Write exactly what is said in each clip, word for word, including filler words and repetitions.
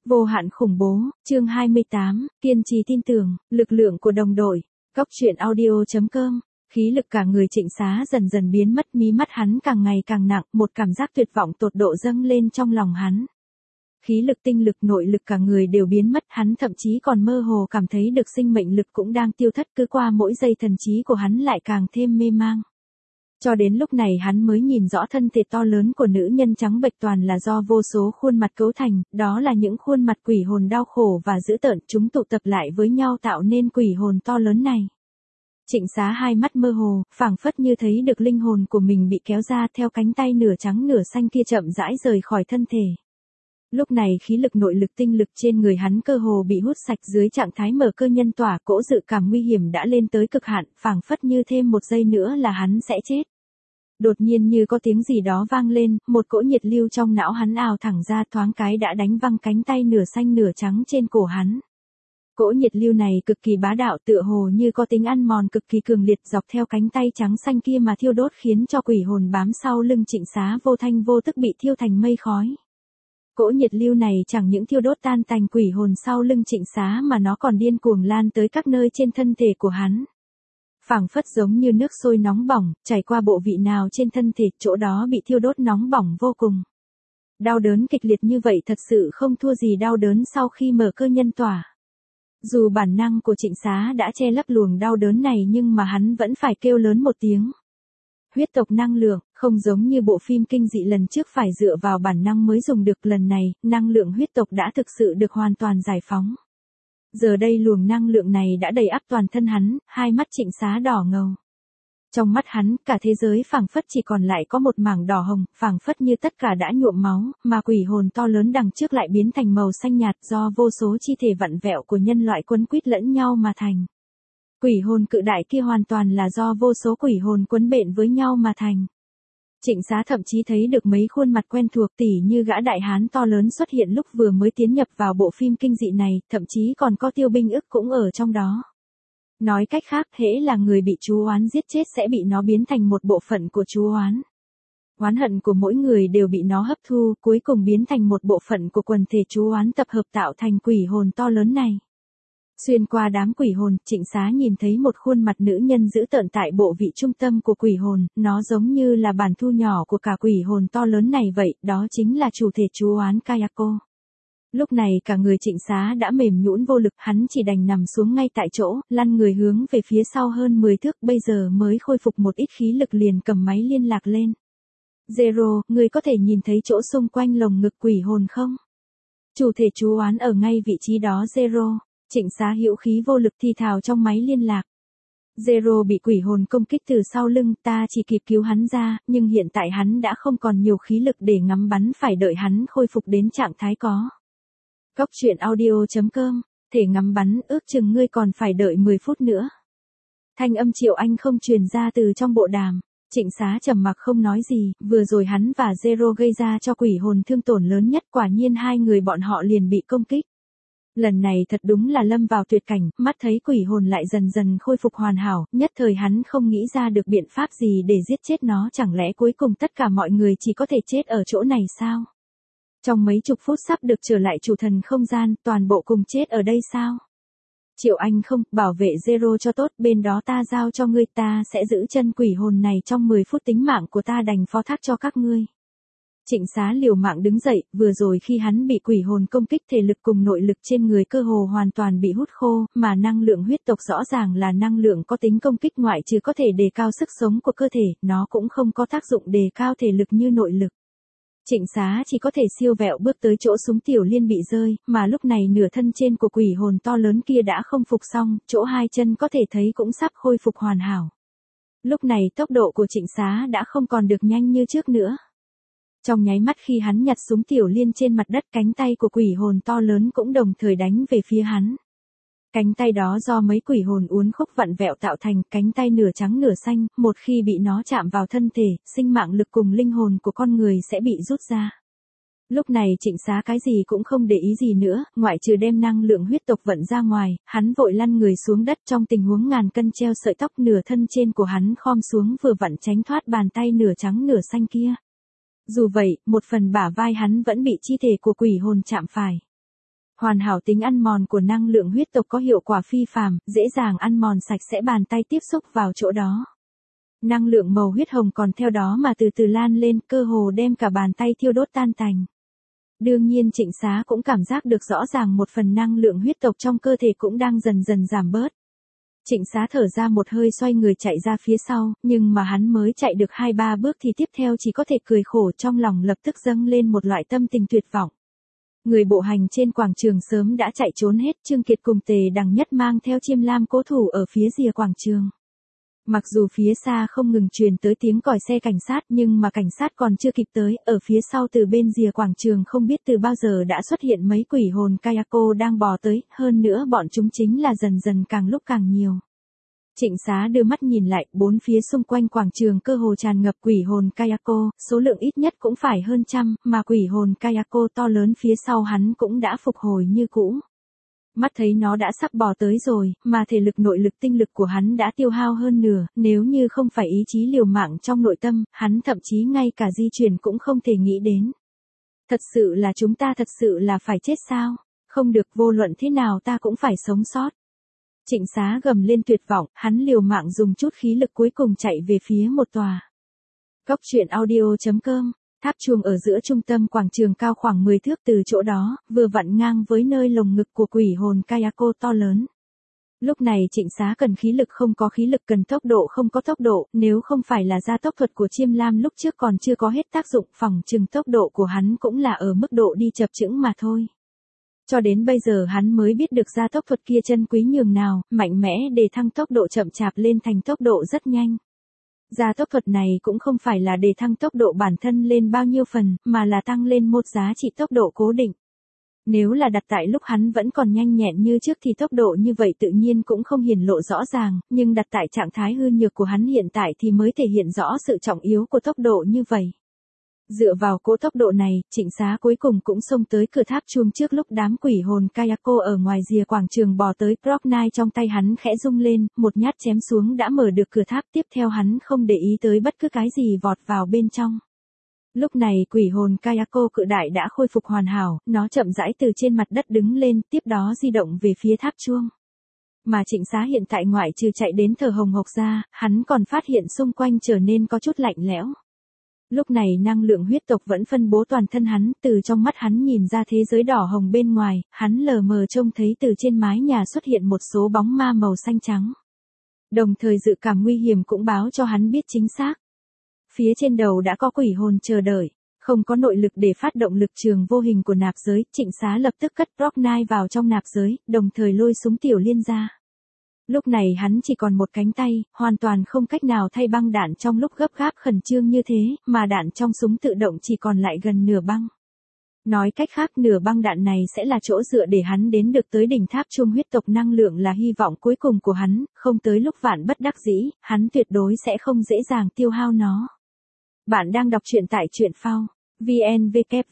Vô hạn khủng bố, chương hai mươi tám, kiên trì tin tưởng, lực lượng của đồng đội. Góc truyện audio.com. Khí lực cả người Trịnh Xá dần dần biến mất, mí mắt hắn càng ngày càng nặng, một cảm giác tuyệt vọng tột độ dâng lên trong lòng hắn. Khí lực, tinh lực, nội lực cả người đều biến mất, hắn thậm chí còn mơ hồ cảm thấy được sinh mệnh lực cũng đang tiêu thất, cứ qua mỗi giây thần trí của hắn lại càng thêm mê mang. Cho đến lúc này hắn mới nhìn rõ thân thể to lớn của nữ nhân trắng bệch toàn là do vô số khuôn mặt cấu thành, đó là những khuôn mặt quỷ hồn đau khổ và dữ tợn, chúng tụ tập lại với nhau tạo nên quỷ hồn to lớn này. Trịnh Xá hai mắt mơ hồ, phảng phất như thấy được linh hồn của mình bị kéo ra theo cánh tay nửa trắng nửa xanh kia chậm rãi rời khỏi thân thể. Lúc này khí lực, nội lực, tinh lực trên người hắn cơ hồ bị hút sạch, dưới trạng thái mở cơ nhân tỏa, cỗ dự cảm nguy hiểm đã lên tới cực hạn, phảng phất như thêm một giây nữa là hắn sẽ chết. Đột nhiên như có tiếng gì đó vang lên, một cỗ nhiệt lưu trong não hắn ào thẳng ra, thoáng cái đã đánh văng cánh tay nửa xanh nửa trắng trên cổ hắn. Cỗ nhiệt lưu này cực kỳ bá đạo, tựa hồ như có tính ăn mòn cực kỳ cường liệt, dọc theo cánh tay trắng xanh kia mà thiêu đốt, khiến cho quỷ hồn bám sau lưng Trịnh Xá vô thanh vô tức bị thiêu thành mây khói. Cỗ nhiệt lưu này chẳng những thiêu đốt tan tành quỷ hồn sau lưng Trịnh Xá mà nó còn điên cuồng lan tới các nơi trên thân thể của hắn. Phảng phất giống như nước sôi nóng bỏng, chảy qua bộ vị nào trên thân thể, chỗ đó bị thiêu đốt nóng bỏng vô cùng. Đau đớn kịch liệt như vậy thật sự không thua gì đau đớn sau khi mở cơ nhân tỏa. Dù bản năng của Trịnh Xá đã che lấp luồng đau đớn này nhưng mà hắn vẫn phải kêu lớn một tiếng. Huyết tộc năng lượng, không giống như bộ phim kinh dị lần trước phải dựa vào bản năng mới dùng được, lần này, năng lượng huyết tộc đã thực sự được hoàn toàn giải phóng. Giờ đây luồng năng lượng này đã đầy ắp toàn thân hắn, hai mắt Trịnh Xá đỏ ngầu. Trong mắt hắn, cả thế giới phảng phất chỉ còn lại có một mảng đỏ hồng, phảng phất như tất cả đã nhuộm máu, mà quỷ hồn to lớn đằng trước lại biến thành màu xanh nhạt do vô số chi thể vặn vẹo của nhân loại quấn quýt lẫn nhau mà thành. Quỷ hồn cự đại kia hoàn toàn là do vô số quỷ hồn quấn bện với nhau mà thành. Trịnh Xá thậm chí thấy được mấy khuôn mặt quen thuộc, tỉ như gã đại hán to lớn xuất hiện lúc vừa mới tiến nhập vào bộ phim kinh dị này, thậm chí còn có Tiêu Binh Ức cũng ở trong đó. Nói cách khác, hễ là người bị chú oán giết chết sẽ bị nó biến thành một bộ phận của chú oán. Oán hận của mỗi người đều bị nó hấp thu, cuối cùng biến thành một bộ phận của quần thể chú oán tập hợp tạo thành quỷ hồn to lớn này. Xuyên qua đám quỷ hồn, Trịnh Xá nhìn thấy một khuôn mặt nữ nhân dữ tợn tại bộ vị trung tâm của quỷ hồn, nó giống như là bản thu nhỏ của cả quỷ hồn to lớn này vậy, đó chính là chủ thể chú oán Kayako. Lúc này cả người Trịnh Xá đã mềm nhũn vô lực, hắn chỉ đành nằm xuống ngay tại chỗ, lăn người hướng về phía sau hơn mười thước, bây giờ mới khôi phục một ít khí lực liền cầm máy liên lạc lên. Zero, người có thể nhìn thấy chỗ xung quanh lồng ngực quỷ hồn không? Chủ thể chú oán ở ngay vị trí đó Zero. Trịnh Xá hữu khí vô lực thì thào trong máy liên lạc. Zero bị quỷ hồn công kích từ sau lưng, ta chỉ kịp cứu hắn ra, nhưng hiện tại hắn đã không còn nhiều khí lực để ngắm bắn, phải đợi hắn khôi phục đến trạng thái có. Góc truyện audio.com, thể ngắm bắn, ước chừng ngươi còn phải đợi mười phút nữa. Thanh âm Triệu Anh không truyền ra từ trong bộ đàm. Trịnh Xá trầm mặc không nói gì, vừa rồi hắn và Zero gây ra cho quỷ hồn thương tổn lớn nhất, quả nhiên hai người bọn họ liền bị công kích. Lần này thật đúng là lâm vào tuyệt cảnh, mắt thấy quỷ hồn lại dần dần khôi phục hoàn hảo, nhất thời hắn không nghĩ ra được biện pháp gì để giết chết nó, chẳng lẽ cuối cùng tất cả mọi người chỉ có thể chết ở chỗ này sao? Trong mấy chục phút sắp được trở lại chủ thần không gian, toàn bộ cùng chết ở đây sao? Triệu Anh không, bảo vệ Zero cho tốt, bên đó ta giao cho ngươi, ta sẽ giữ chân quỷ hồn này trong mười phút, tính mạng của ta đành phó thác cho các ngươi. Trịnh Xá liều mạng đứng dậy, vừa rồi khi hắn bị quỷ hồn công kích thể lực cùng nội lực trên người cơ hồ hoàn toàn bị hút khô, mà năng lượng huyết tộc rõ ràng là năng lượng có tính công kích, ngoại trừ có thể đề cao sức sống của cơ thể, nó cũng không có tác dụng đề cao thể lực như nội lực. Trịnh Xá chỉ có thể siêu vẹo bước tới chỗ súng tiểu liên bị rơi, mà lúc này nửa thân trên của quỷ hồn to lớn kia đã không phục xong, chỗ hai chân có thể thấy cũng sắp khôi phục hoàn hảo. Lúc này tốc độ của Trịnh Xá đã không còn được nhanh như trước nữa. Trong nháy mắt khi hắn nhặt súng tiểu liên trên mặt đất, cánh tay của quỷ hồn to lớn cũng đồng thời đánh về phía hắn. Cánh tay đó do mấy quỷ hồn uốn khúc vặn vẹo tạo thành, cánh tay nửa trắng nửa xanh, một khi bị nó chạm vào thân thể, sinh mạng lực cùng linh hồn của con người sẽ bị rút ra. Lúc này Trịnh Xá cái gì cũng không để ý gì nữa, ngoại trừ đem năng lượng huyết tộc vận ra ngoài, hắn vội lăn người xuống đất trong tình huống ngàn cân treo sợi tóc, nửa thân trên của hắn khom xuống vừa vặn tránh thoát bàn tay nửa trắng nửa xanh kia. Dù vậy, một phần bả vai hắn vẫn bị chi thể của quỷ hồn chạm phải. Hoàn hảo tính ăn mòn của năng lượng huyết tộc có hiệu quả phi phàm, dễ dàng ăn mòn sạch sẽ bàn tay tiếp xúc vào chỗ đó. Năng lượng màu huyết hồng còn theo đó mà từ từ lan lên, cơ hồ đem cả bàn tay thiêu đốt tan tành. Đương nhiên Trịnh Xá cũng cảm giác được rõ ràng một phần năng lượng huyết tộc trong cơ thể cũng đang dần dần giảm bớt. Trịnh Xá thở ra một hơi xoay người chạy ra phía sau, nhưng mà hắn mới chạy được hai ba bước thì tiếp theo chỉ có thể cười khổ, trong lòng lập tức dâng lên một loại tâm tình tuyệt vọng. Người bộ hành trên quảng trường sớm đã chạy trốn hết, Trương Kiệt cùng Tề Đằng Nhất mang theo Chiêm Lam cố thủ ở phía rìa quảng trường. Mặc dù phía xa không ngừng truyền tới tiếng còi xe cảnh sát nhưng mà cảnh sát còn chưa kịp tới, ở phía sau từ bên rìa quảng trường không biết từ bao giờ đã xuất hiện mấy quỷ hồn Kayako đang bò tới, hơn nữa bọn chúng chính là dần dần càng lúc càng nhiều. Trịnh Xá đưa mắt nhìn lại, bốn phía xung quanh quảng trường cơ hồ tràn ngập quỷ hồn Kayako, số lượng ít nhất cũng phải hơn trăm, mà quỷ hồn Kayako to lớn phía sau hắn cũng đã phục hồi như cũ. Mắt thấy nó đã sắp bò tới rồi, mà thể lực nội lực tinh lực của hắn đã tiêu hao hơn nửa, nếu như không phải ý chí liều mạng trong nội tâm, hắn thậm chí ngay cả di chuyển cũng không thể nghĩ đến. Thật sự là chúng ta thật sự là phải chết sao? Không được, vô luận thế nào ta cũng phải sống sót. Trịnh Xá gầm lên tuyệt vọng, hắn liều mạng dùng chút khí lực cuối cùng chạy về phía một tòa. Góc truyện audio chấm com. Tháp chuông ở giữa trung tâm quảng trường cao khoảng mười thước, từ chỗ đó, vừa vặn ngang với nơi lồng ngực của quỷ hồn Kayako to lớn. Lúc này Trịnh Xá cần khí lực không có khí lực, cần tốc độ không có tốc độ, nếu không phải là gia tốc thuật của Chiêm Lam lúc trước còn chưa có hết tác dụng, phỏng chừng tốc độ của hắn cũng là ở mức độ đi chập chững mà thôi. Cho đến bây giờ hắn mới biết được gia tốc thuật kia chân quý nhường nào, mạnh mẽ để thăng tốc độ chậm chạp lên thành tốc độ rất nhanh. Gia tốc thuật này cũng không phải là để thăng tốc độ bản thân lên bao nhiêu phần, mà là tăng lên một giá trị tốc độ cố định. Nếu là đặt tại lúc hắn vẫn còn nhanh nhẹn như trước thì tốc độ như vậy tự nhiên cũng không hiển lộ rõ ràng, nhưng đặt tại trạng thái hư nhược của hắn hiện tại thì mới thể hiện rõ sự trọng yếu của tốc độ như vậy. Dựa vào cỗ tốc độ này, Trịnh Xá cuối cùng cũng xông tới cửa tháp chuông trước lúc đám quỷ hồn Kayako ở ngoài rìa quảng trường bò tới. Prognai trong tay hắn khẽ rung lên, một nhát chém xuống đã mở được cửa tháp, tiếp theo hắn không để ý tới bất cứ cái gì vọt vào bên trong. Lúc này quỷ hồn Kayako cự đại đã khôi phục hoàn hảo, nó chậm rãi từ trên mặt đất đứng lên, tiếp đó di động về phía tháp chuông. Mà Trịnh Xá hiện tại ngoại trừ chạy đến thở hồng hộc ra, hắn còn phát hiện xung quanh trở nên có chút lạnh lẽo. Lúc này năng lượng huyết tộc vẫn phân bố toàn thân hắn, từ trong mắt hắn nhìn ra thế giới đỏ hồng bên ngoài, hắn lờ mờ trông thấy từ trên mái nhà xuất hiện một số bóng ma màu xanh trắng. Đồng thời dự cảm nguy hiểm cũng báo cho hắn biết chính xác. Phía trên đầu đã có quỷ hồn chờ đợi, không có nội lực để phát động lực trường vô hình của nạp giới, Trịnh Xá lập tức cất Prognai vào trong nạp giới, đồng thời lôi súng tiểu liên ra. Lúc này hắn chỉ còn một cánh tay, hoàn toàn không cách nào thay băng đạn trong lúc gấp gáp khẩn trương như thế, mà đạn trong súng tự động chỉ còn lại gần nửa băng. Nói cách khác, nửa băng đạn này sẽ là chỗ dựa để hắn đến được tới đỉnh tháp chuông huyết tộc, năng lượng là hy vọng cuối cùng của hắn, không tới lúc vạn bất đắc dĩ, hắn tuyệt đối sẽ không dễ dàng tiêu hao nó. Bạn đang đọc truyện tại truyện phao. vn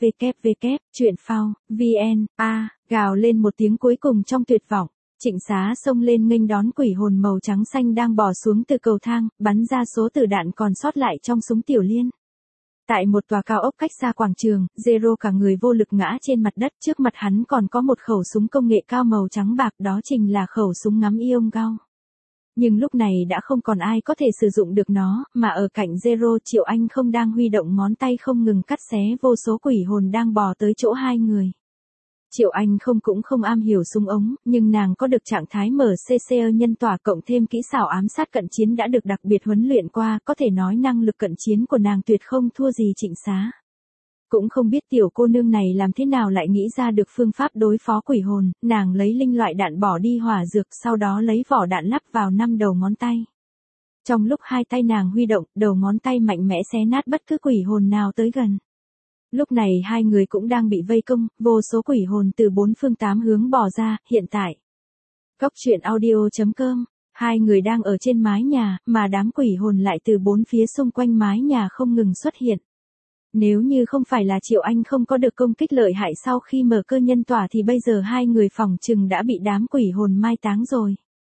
www truyện phao vn a gào lên một tiếng cuối cùng trong tuyệt vọng. Trịnh Xá xông lên nghênh đón quỷ hồn màu trắng xanh đang bò xuống từ cầu thang, bắn ra số tử đạn còn sót lại trong súng tiểu liên. Tại một tòa cao ốc cách xa quảng trường, Zero cả người vô lực ngã trên mặt đất, trước mặt hắn còn có một khẩu súng công nghệ cao màu trắng bạc, đó chính là khẩu súng ngắm Ion Gao. Nhưng lúc này đã không còn ai có thể sử dụng được nó, mà ở cạnh Zero, Triệu Anh không đang huy động ngón tay không ngừng cắt xé vô số quỷ hồn đang bò tới chỗ hai người. Triệu Anh không cũng không am hiểu súng ống, nhưng nàng có được trạng thái em xê xê nhân tỏa cộng thêm kỹ xảo ám sát cận chiến đã được đặc biệt huấn luyện qua, có thể nói năng lực cận chiến của nàng tuyệt không thua gì Trịnh Xá. Cũng không biết tiểu cô nương này làm thế nào lại nghĩ ra được phương pháp đối phó quỷ hồn, nàng lấy linh loại đạn bỏ đi hỏa dược, sau đó lấy vỏ đạn lắp vào năm đầu ngón tay. Trong lúc hai tay nàng huy động, đầu ngón tay mạnh mẽ xé nát bất cứ quỷ hồn nào tới gần. Lúc này hai người cũng đang bị vây công, vô số quỷ hồn từ bốn phương tám hướng bò ra, hiện tại. Góc truyện audio chấm com, hai người đang ở trên mái nhà, mà đám quỷ hồn lại từ bốn phía xung quanh mái nhà không ngừng xuất hiện. Nếu như không phải là Triệu Anh không có được công kích lợi hại sau khi mở cơ nhân tỏa thì bây giờ hai người phòng trừng đã bị đám quỷ hồn mai táng rồi.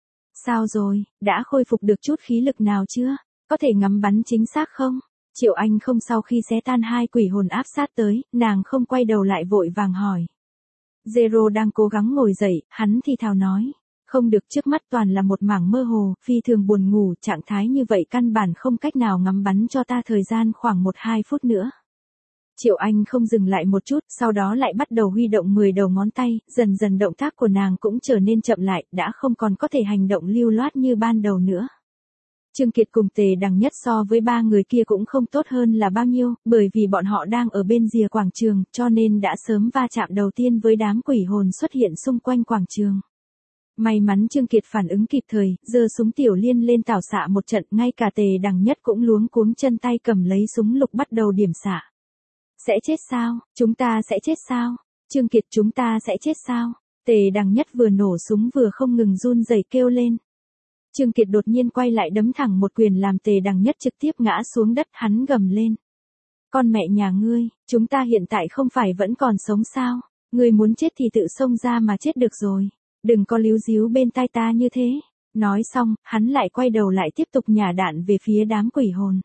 Sao rồi, đã khôi phục được chút khí lực nào chưa? Có thể ngắm bắn chính xác không? Triệu Anh không, sau khi xé tan hai quỷ hồn áp sát tới, nàng không quay đầu lại vội vàng hỏi. Zero đang cố gắng ngồi dậy, hắn thì thào nói. Không được, trước mắt toàn là một mảng mơ hồ, phi thường buồn ngủ, trạng thái như vậy căn bản không cách nào ngắm bắn cho ta thời gian khoảng một hai phút nữa. Triệu Anh không dừng lại một chút, sau đó lại bắt đầu huy động mười đầu ngón tay, dần dần động tác của nàng cũng trở nên chậm lại, đã không còn có thể hành động lưu loát như ban đầu nữa. Trương Kiệt cùng Tề Đằng Nhất so với ba người kia cũng không tốt hơn là bao nhiêu, bởi vì bọn họ đang ở bên rìa quảng trường, cho nên đã sớm va chạm đầu tiên với đám quỷ hồn xuất hiện xung quanh quảng trường. May mắn Trương Kiệt phản ứng kịp thời, giơ súng tiểu liên lên tảo xạ một trận, ngay cả Tề Đằng Nhất cũng luống cuống chân tay cầm lấy súng lục bắt đầu điểm xạ. Sẽ chết sao? Chúng ta sẽ chết sao? Trương Kiệt, chúng ta sẽ chết sao? Tề Đằng Nhất vừa nổ súng vừa không ngừng run rẩy kêu lên. Trương Kiệt đột nhiên quay lại đấm thẳng một quyền làm Tề Đằng Nhất trực tiếp ngã xuống đất, hắn gầm lên. Con mẹ nhà ngươi, chúng ta hiện tại không phải vẫn còn sống sao? Ngươi muốn chết thì tự xông ra mà chết được rồi. Đừng có líu díu bên tai ta như thế. Nói xong, hắn lại quay đầu lại tiếp tục nhả đạn về phía đám quỷ hồn.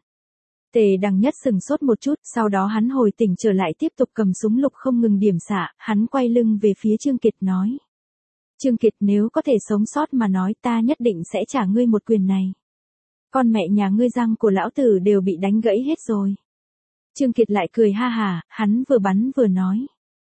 Tề Đằng Nhất sừng sốt một chút, sau đó hắn hồi tỉnh trở lại tiếp tục cầm súng lục không ngừng điểm xạ, hắn quay lưng về phía Trương Kiệt nói. Trương Kiệt, nếu có thể sống sót mà nói, ta nhất định sẽ trả ngươi một quyền này. Con mẹ nhà ngươi, răng của lão tử đều bị đánh gãy hết rồi. Trương Kiệt lại cười ha hà, hắn vừa bắn vừa nói.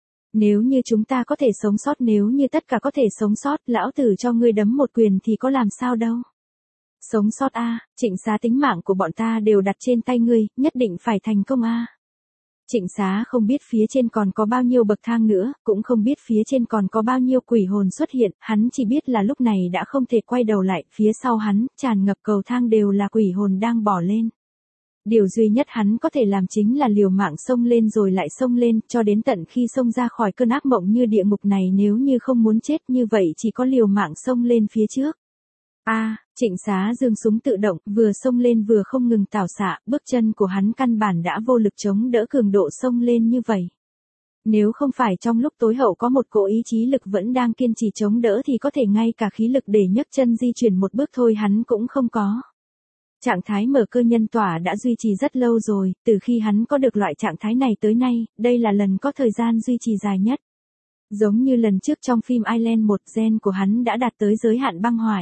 Nếu như chúng ta có thể sống sót, nếu như tất cả có thể sống sót, lão tử cho ngươi đấm một quyền thì có làm sao đâu. Sống sót a, à, Trịnh Xá, tính mạng của bọn ta đều đặt trên tay ngươi, nhất định phải thành công a. À. Trịnh Xá không biết phía trên còn có bao nhiêu bậc thang nữa, cũng không biết phía trên còn có bao nhiêu quỷ hồn xuất hiện, hắn chỉ biết là lúc này đã không thể quay đầu lại, phía sau hắn, tràn ngập cầu thang đều là quỷ hồn đang bỏ lên. Điều duy nhất hắn có thể làm chính là liều mạng xông lên rồi lại xông lên, cho đến tận khi xông ra khỏi cơn ác mộng như địa ngục này, nếu như không muốn chết như vậy chỉ có liều mạng xông lên phía trước. A, à, Trịnh Xá giương súng tự động, vừa xông lên vừa không ngừng tảo xạ, bước chân của hắn căn bản đã vô lực chống đỡ cường độ xông lên như vậy. Nếu không phải trong lúc tối hậu có một cỗ ý chí lực vẫn đang kiên trì chống đỡ thì có thể ngay cả khí lực để nhấc chân di chuyển một bước thôi hắn cũng không có. Trạng thái mở cơ nhân tỏa đã duy trì rất lâu rồi, từ khi hắn có được loại trạng thái này tới nay, đây là lần có thời gian duy trì dài nhất. Giống như lần trước trong phim Island một, gen của hắn đã đạt tới giới hạn băng hoại.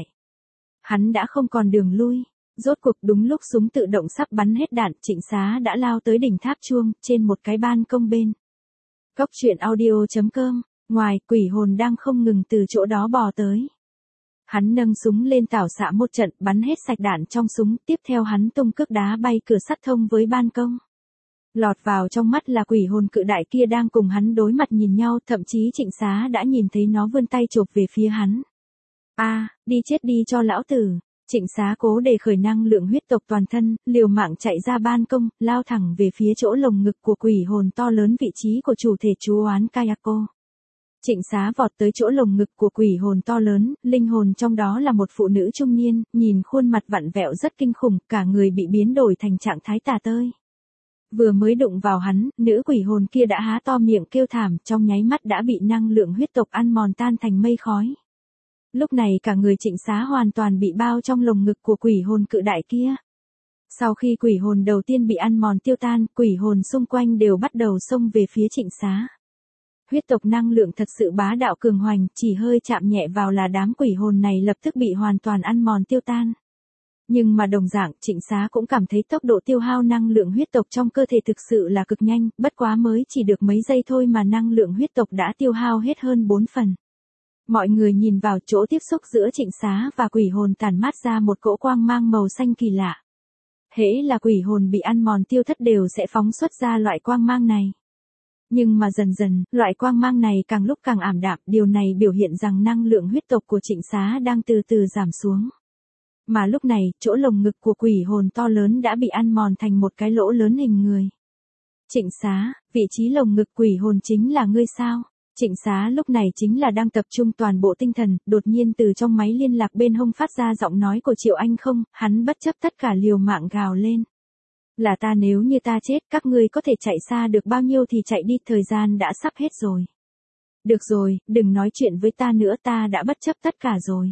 Hắn đã không còn đường lui. Rốt cuộc đúng lúc súng tự động sắp bắn hết đạn, Trịnh Xá đã lao tới đỉnh tháp chuông, trên một cái ban công bên. Cốc truyện audio chấm com, ngoài, quỷ hồn đang không ngừng từ chỗ đó bò tới. Hắn nâng súng lên tảo xạ một trận, bắn hết sạch đạn trong súng, tiếp theo hắn tung cước đá bay cửa sắt thông với ban công. Lọt vào trong mắt là quỷ hồn cự đại kia đang cùng hắn đối mặt nhìn nhau, thậm chí Trịnh Xá đã nhìn thấy nó vươn tay chộp về phía hắn. A, à, đi chết đi cho lão tử. Trịnh Xá cố để khởi năng lượng huyết tộc toàn thân, liều mạng chạy ra ban công, lao thẳng về phía chỗ lồng ngực của quỷ hồn to lớn, vị trí của chủ thể chú oán Kayako. Trịnh Xá vọt tới chỗ lồng ngực của quỷ hồn to lớn, linh hồn trong đó là một phụ nữ trung niên, nhìn khuôn mặt vặn vẹo rất kinh khủng, cả người bị biến đổi thành trạng thái tà tơi. Vừa mới đụng vào hắn, nữ quỷ hồn kia đã há to miệng kêu thảm, trong nháy mắt đã bị năng lượng huyết tộc ăn mòn tan thành mây khói. Lúc này cả người Trịnh Xá hoàn toàn bị bao trong lồng ngực của quỷ hồn cự đại kia. Sau khi quỷ hồn đầu tiên bị ăn mòn tiêu tan, quỷ hồn xung quanh đều bắt đầu xông về phía Trịnh Xá. Huyết tộc năng lượng thật sự bá đạo cường hoành, chỉ hơi chạm nhẹ vào là đám quỷ hồn này lập tức bị hoàn toàn ăn mòn tiêu tan. Nhưng mà đồng dạng, Trịnh Xá cũng cảm thấy tốc độ tiêu hao năng lượng huyết tộc trong cơ thể thực sự là cực nhanh, bất quá mới chỉ được mấy giây thôi mà năng lượng huyết tộc đã tiêu hao hết hơn bốn phần. Mọi người nhìn vào chỗ tiếp xúc giữa Trịnh Xá và quỷ hồn tản mát ra một cỗ quang mang màu xanh kỳ lạ. Hễ là quỷ hồn bị ăn mòn tiêu thất đều sẽ phóng xuất ra loại quang mang này. Nhưng mà dần dần, loại quang mang này càng lúc càng ảm đạm, điều này biểu hiện rằng năng lượng huyết tộc của Trịnh Xá đang từ từ giảm xuống. Mà lúc này, chỗ lồng ngực của quỷ hồn to lớn đã bị ăn mòn thành một cái lỗ lớn hình người. Trịnh Xá, vị trí lồng ngực quỷ hồn chính là ngươi sao? Trịnh Xá lúc này chính là đang tập trung toàn bộ tinh thần, đột nhiên từ trong máy liên lạc bên hông phát ra giọng nói của Triệu Anh không, hắn bất chấp tất cả liều mạng gào lên. Là ta, nếu như ta chết, các ngươi có thể chạy xa được bao nhiêu thì chạy đi, thời gian đã sắp hết rồi. Được rồi, đừng nói chuyện với ta nữa, ta đã bất chấp tất cả rồi.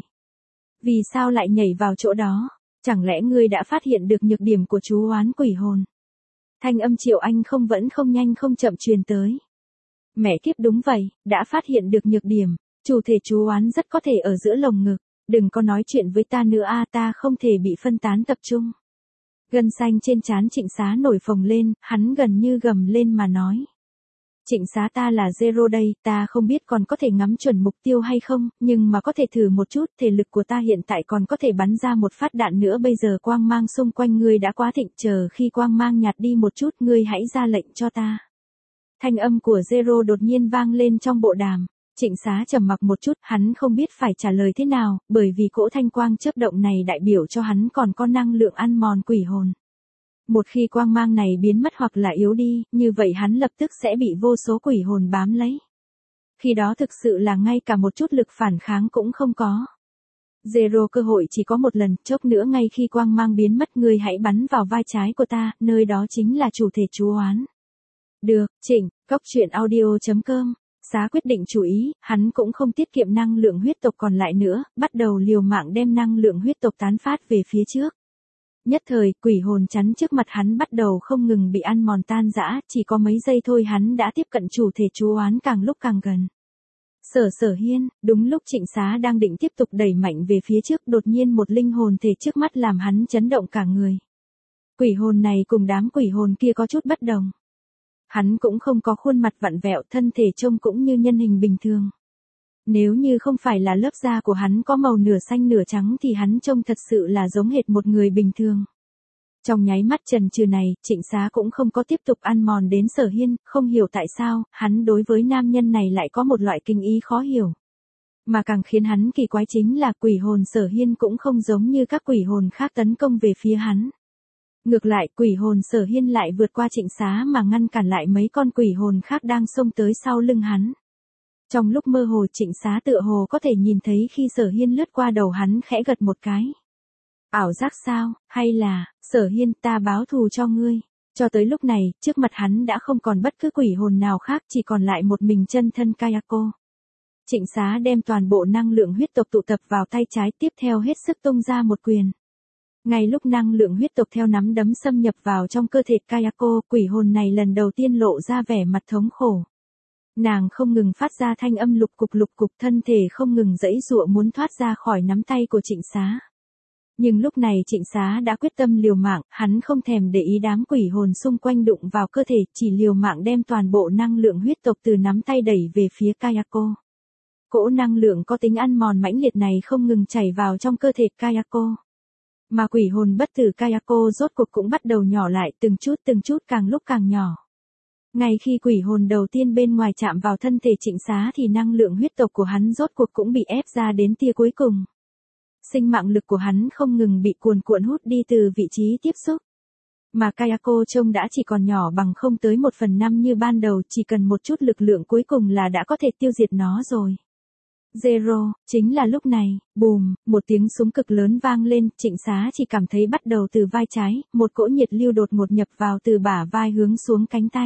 Vì sao lại nhảy vào chỗ đó? Chẳng lẽ ngươi đã phát hiện được nhược điểm của chú oán quỷ hồn? Thanh âm Triệu Anh không vẫn không nhanh không chậm truyền tới. Mẹ kiếp đúng vậy, đã phát hiện được nhược điểm, chủ thể chú oán rất có thể ở giữa lồng ngực, đừng có nói chuyện với ta nữa a, ta không thể bị phân tán tập trung. Gân xanh trên trán Trịnh Xá nổi phồng lên, hắn gần như gầm lên mà nói. Trịnh Xá, ta là Zero đây, ta không biết còn có thể ngắm chuẩn mục tiêu hay không, nhưng mà có thể thử một chút, thể lực của ta hiện tại còn có thể bắn ra một phát đạn nữa, bây giờ quang mang xung quanh ngươi đã quá thịnh, chờ khi quang mang nhạt đi một chút ngươi hãy ra lệnh cho ta. Thanh âm của Zero đột nhiên vang lên trong bộ đàm. Trịnh Xá trầm mặc một chút, hắn không biết phải trả lời thế nào, bởi vì cỗ thanh quang chớp động này đại biểu cho hắn còn có năng lượng ăn mòn quỷ hồn. Một khi quang mang này biến mất hoặc là yếu đi, như vậy hắn lập tức sẽ bị vô số quỷ hồn bám lấy. Khi đó thực sự là ngay cả một chút lực phản kháng cũng không có. Zero, cơ hội chỉ có một lần, chốc nữa ngay khi quang mang biến mất ngươi hãy bắn vào vai trái của ta, nơi đó chính là chủ thể chú oán. Được, Trịnh, Cốc Truyện Audio chấm com. Xá quyết định chú ý, hắn cũng không tiết kiệm năng lượng huyết tộc còn lại nữa, bắt đầu liều mạng đem năng lượng huyết tộc tán phát về phía trước. Nhất thời, quỷ hồn chắn trước mặt hắn bắt đầu không ngừng bị ăn mòn tan rã, chỉ có mấy giây thôi hắn đã tiếp cận chủ thể chú oán càng lúc càng gần. Sở Sở Hiên, đúng lúc Trịnh Xá đang định tiếp tục đẩy mạnh về phía trước, đột nhiên một linh hồn thể trước mắt làm hắn chấn động cả người. Quỷ hồn này cùng đám quỷ hồn kia có chút bất đồng. Hắn cũng không có khuôn mặt vặn vẹo, thân thể trông cũng như nhân hình bình thường. Nếu như không phải là lớp da của hắn có màu nửa xanh nửa trắng thì hắn trông thật sự là giống hệt một người bình thường. Trong nháy mắt chần chừ này, Trịnh Xá cũng không có tiếp tục ăn mòn đến Sở Hiên, không hiểu tại sao, hắn đối với nam nhân này lại có một loại kinh ý khó hiểu. Mà càng khiến hắn kỳ quái chính là quỷ hồn Sở Hiên cũng không giống như các quỷ hồn khác tấn công về phía hắn. Ngược lại, quỷ hồn Sở Hiên lại vượt qua Trịnh Xá mà ngăn cản lại mấy con quỷ hồn khác đang xông tới sau lưng hắn. Trong lúc mơ hồ Trịnh Xá tựa hồ có thể nhìn thấy khi Sở Hiên lướt qua đầu hắn khẽ gật một cái. Ảo giác sao, hay là, Sở Hiên, ta báo thù cho ngươi. Cho tới lúc này, trước mặt hắn đã không còn bất cứ quỷ hồn nào khác, chỉ còn lại một mình chân thân Kayako. Trịnh Xá đem toàn bộ năng lượng huyết tộc tụ tập vào tay trái, tiếp theo hết sức tung ra một quyền. Ngay lúc năng lượng huyết tộc theo nắm đấm xâm nhập vào trong cơ thể Kayako, quỷ hồn này lần đầu tiên lộ ra vẻ mặt thống khổ. Nàng không ngừng phát ra thanh âm lục cục lục cục, thân thể không ngừng giãy giụa muốn thoát ra khỏi nắm tay của Trịnh Xá. Nhưng lúc này Trịnh Xá đã quyết tâm liều mạng, hắn không thèm để ý đám quỷ hồn xung quanh đụng vào cơ thể, chỉ liều mạng đem toàn bộ năng lượng huyết tộc từ nắm tay đẩy về phía Kayako. Cỗ năng lượng có tính ăn mòn mãnh liệt này không ngừng chảy vào trong cơ thể Kayako. Mà quỷ hồn bất tử Kayako rốt cuộc cũng bắt đầu nhỏ lại, từng chút từng chút càng lúc càng nhỏ. Ngay khi quỷ hồn đầu tiên bên ngoài chạm vào thân thể Trịnh Xá thì năng lượng huyết tộc của hắn rốt cuộc cũng bị ép ra đến tia cuối cùng. Sinh mạng lực của hắn không ngừng bị cuồn cuộn hút đi từ vị trí tiếp xúc. Mà Kayako trông đã chỉ còn nhỏ bằng không tới một phần năm như ban đầu, chỉ cần một chút lực lượng cuối cùng là đã có thể tiêu diệt nó rồi. Zero, chính là lúc này, bùm, một tiếng súng cực lớn vang lên, Trịnh Xá chỉ cảm thấy bắt đầu từ vai trái, một cỗ nhiệt lưu đột ngột nhập vào từ bả vai hướng xuống cánh tay.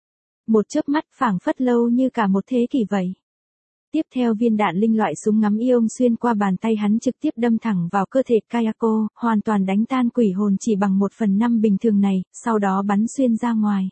Một chớp mắt phảng phất lâu như cả một thế kỷ vậy. Tiếp theo viên đạn linh loại súng ngắm ion xuyên qua bàn tay hắn trực tiếp đâm thẳng vào cơ thể Kayako, hoàn toàn đánh tan quỷ hồn chỉ bằng một phần năm bình thường này, sau đó bắn xuyên ra ngoài.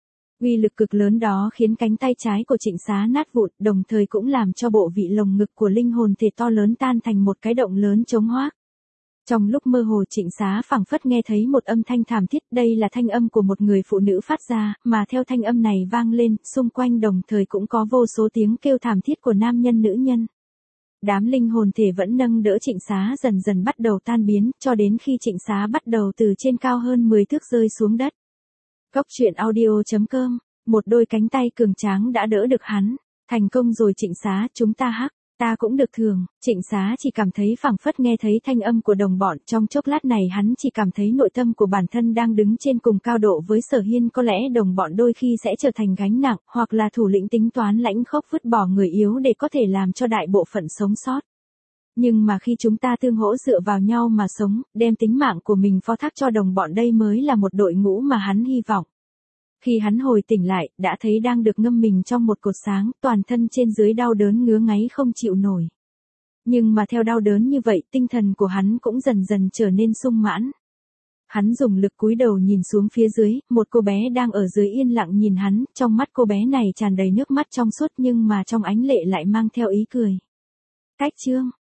Uy lực cực lớn đó khiến cánh tay trái của Trịnh Xá nát vụn, đồng thời cũng làm cho bộ vị lồng ngực của linh hồn thể to lớn tan thành một cái động lớn trống hoác. Trong lúc mơ hồ Trịnh Xá phảng phất nghe thấy một âm thanh thảm thiết, đây là thanh âm của một người phụ nữ phát ra, mà theo thanh âm này vang lên, xung quanh đồng thời cũng có vô số tiếng kêu thảm thiết của nam nhân nữ nhân. Đám linh hồn thể vẫn nâng đỡ Trịnh Xá dần dần bắt đầu tan biến, cho đến khi Trịnh Xá bắt đầu từ trên cao hơn mười thước rơi xuống đất. Cốc Truyện Audio chấm com, một đôi cánh tay cường tráng đã đỡ được hắn. Thành công rồi Trịnh Xá, chúng ta hắc, ta cũng được thường. Trịnh Xá chỉ cảm thấy phảng phất nghe thấy thanh âm của đồng bọn, trong chốc lát này hắn chỉ cảm thấy nội tâm của bản thân đang đứng trên cùng cao độ với Sở Hiên, có lẽ đồng bọn đôi khi sẽ trở thành gánh nặng, hoặc là thủ lĩnh tính toán lãnh khốc vứt bỏ người yếu để có thể làm cho đại bộ phận sống sót. Nhưng mà khi chúng ta tương hỗ dựa vào nhau mà sống, đem tính mạng của mình phó thác cho đồng bọn, đây mới là một đội ngũ mà hắn hy vọng. Khi hắn hồi tỉnh lại, đã thấy đang được ngâm mình trong một cột sáng, toàn thân trên dưới đau đớn ngứa ngáy không chịu nổi. Nhưng mà theo đau đớn như vậy, tinh thần của hắn cũng dần dần trở nên sung mãn. Hắn dùng lực cúi đầu nhìn xuống phía dưới, một cô bé đang ở dưới yên lặng nhìn hắn, trong mắt cô bé này tràn đầy nước mắt trong suốt nhưng mà trong ánh lệ lại mang theo ý cười. Cách chương,